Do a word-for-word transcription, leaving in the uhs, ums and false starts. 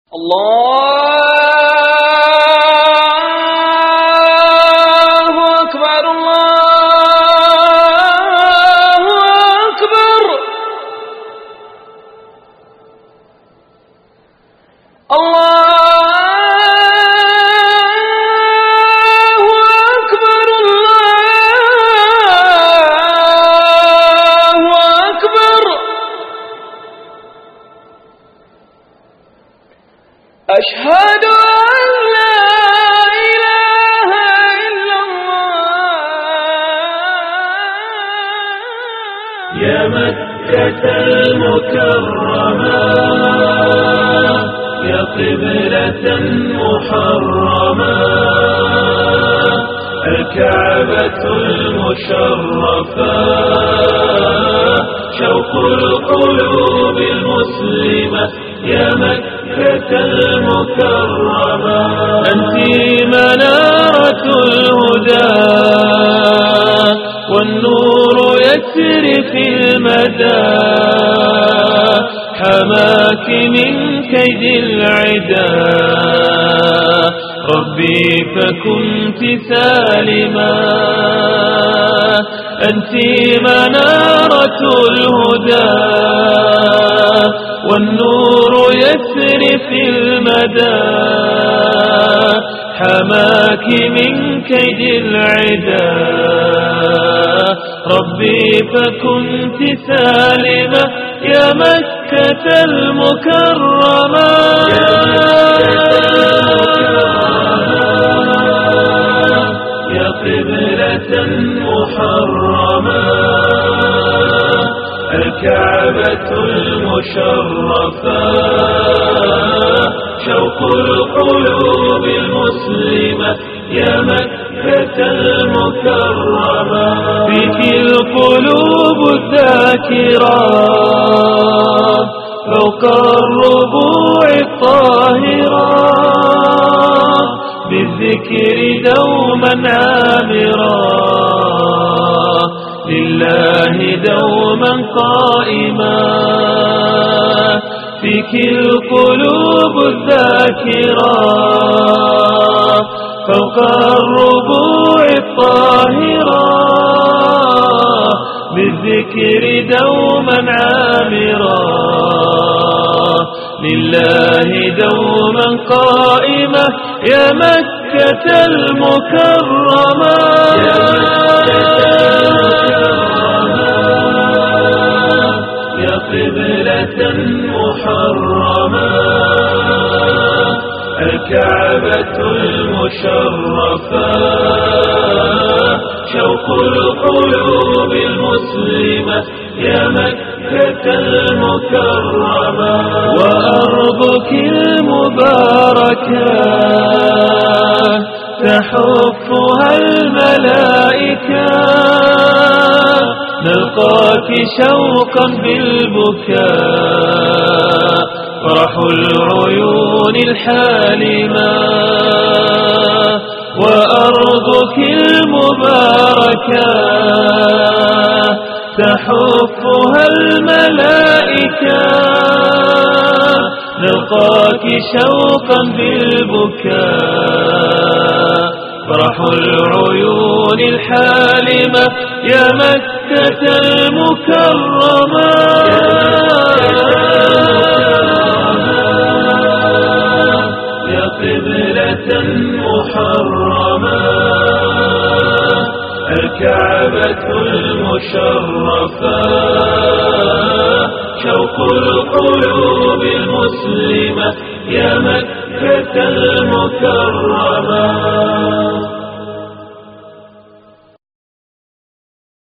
الله أكبر الله أكبر الله أكبر الله أكبر أشهد أن لا إله إلا الله. يا مكة المكرمة يا قبلة محرمة الكعبة المشرفة شوق القلوب المسلمة يا مكة المكرمة أنت منارة الهدى والنور يسري في المدى حماك من كيد العدا ربي فكنت سالما أنت منارة الهدى والنور يسري في المدى حماك من كيد العدا ربي فكنت سالمة يا مكة المكرمة يا قبلة محرمة الكعبة المشرفة شوق القلوب المسلمة يا مكة المكرمة فيك القلوب الذاكرة فوق الربوع الطاهرة بالذكر دوما عامرا لله دوما قائما فيك القلوب الذاكرة فوق الربوع الطاهرة بالذكر دوما عامرا لله دوما قائمة يا مكة المكرمة يا قبلة محرمة الكعبة المشرفة شوق القلوب المسلمة يا مكة المكرمة وأرضك المباركة تحفها الملائكة نلقاك شوقا بالبكاء فرح العيون الحالمة وأرضك المباركة تحفها الملائكة نلقاك شوقا بالبكاء فرح العيون الحالمة يا مكة المكرمة يا قبلة محرمة الكعبة المشرفة شوق القلوب المسلمة يا مكة المكرمة